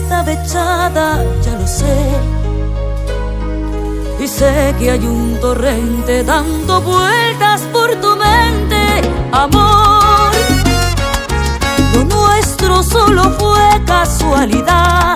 estaba echada, ya lo sé. Y sé que hay un torrente dando vueltas por tu mente, amor. Lo nuestro solo fue casualidad.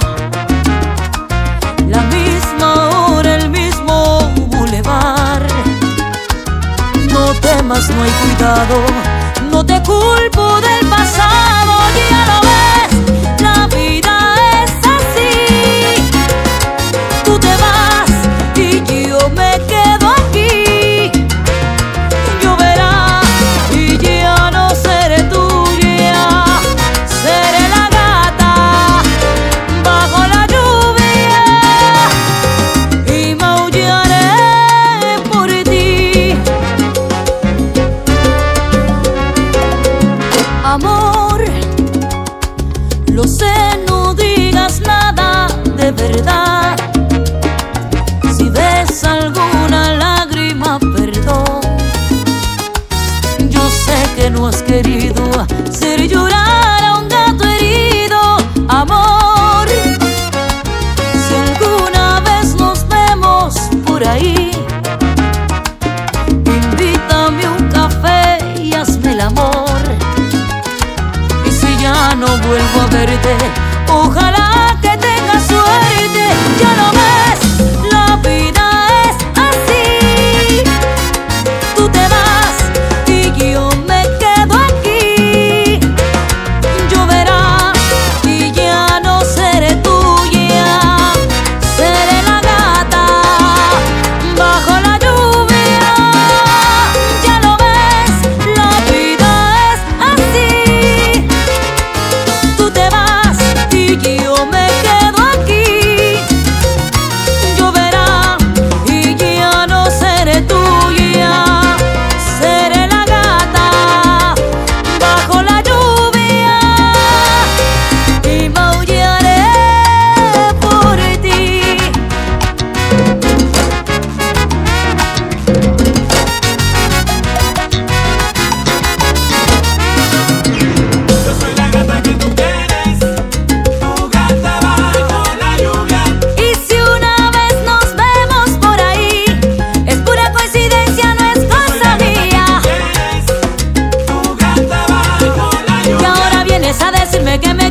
La misma hora, el mismo bulevar. No temas, no hay cuidado, no te culpo del pasado. Ya lo ves, la vida es así. Tú te vas y yo me quedo aquí. Lloverá y ya no seré tuya. Seré la gata bajo la lluvia y maullaré por ti. Amor, lo sé, no digas nada de verdad. Si ves alguna lágrima, perdón. Yo sé que no has querido hacer llorar a un gato herido, amor. Si alguna vez nos vemos por ahí, invítame un café y hazme el amor. Y si ya no vuelvo a verte, ojalá que tengas suerte. Ya lo ves, la vida es así. Tú te vas y yo me quedo aquí. Lloverá y ya no seré tuya. Seré la gata bajo la lluvia. Ya lo ves, la vida es así. Tú te vas y yo me quedo aquí. Lloverá y ya no seré tuya. Seré la gata bajo la lluvia y maullaré por ti. Yo soy la gata que tú quieres, tu gata bajo la lluvia. Y si una vez nos vemos por ahí, es pura coincidencia, no es cosa mía. ¿Quieres tu gata bajo la Y lluvia? ahora vienes a decirme que me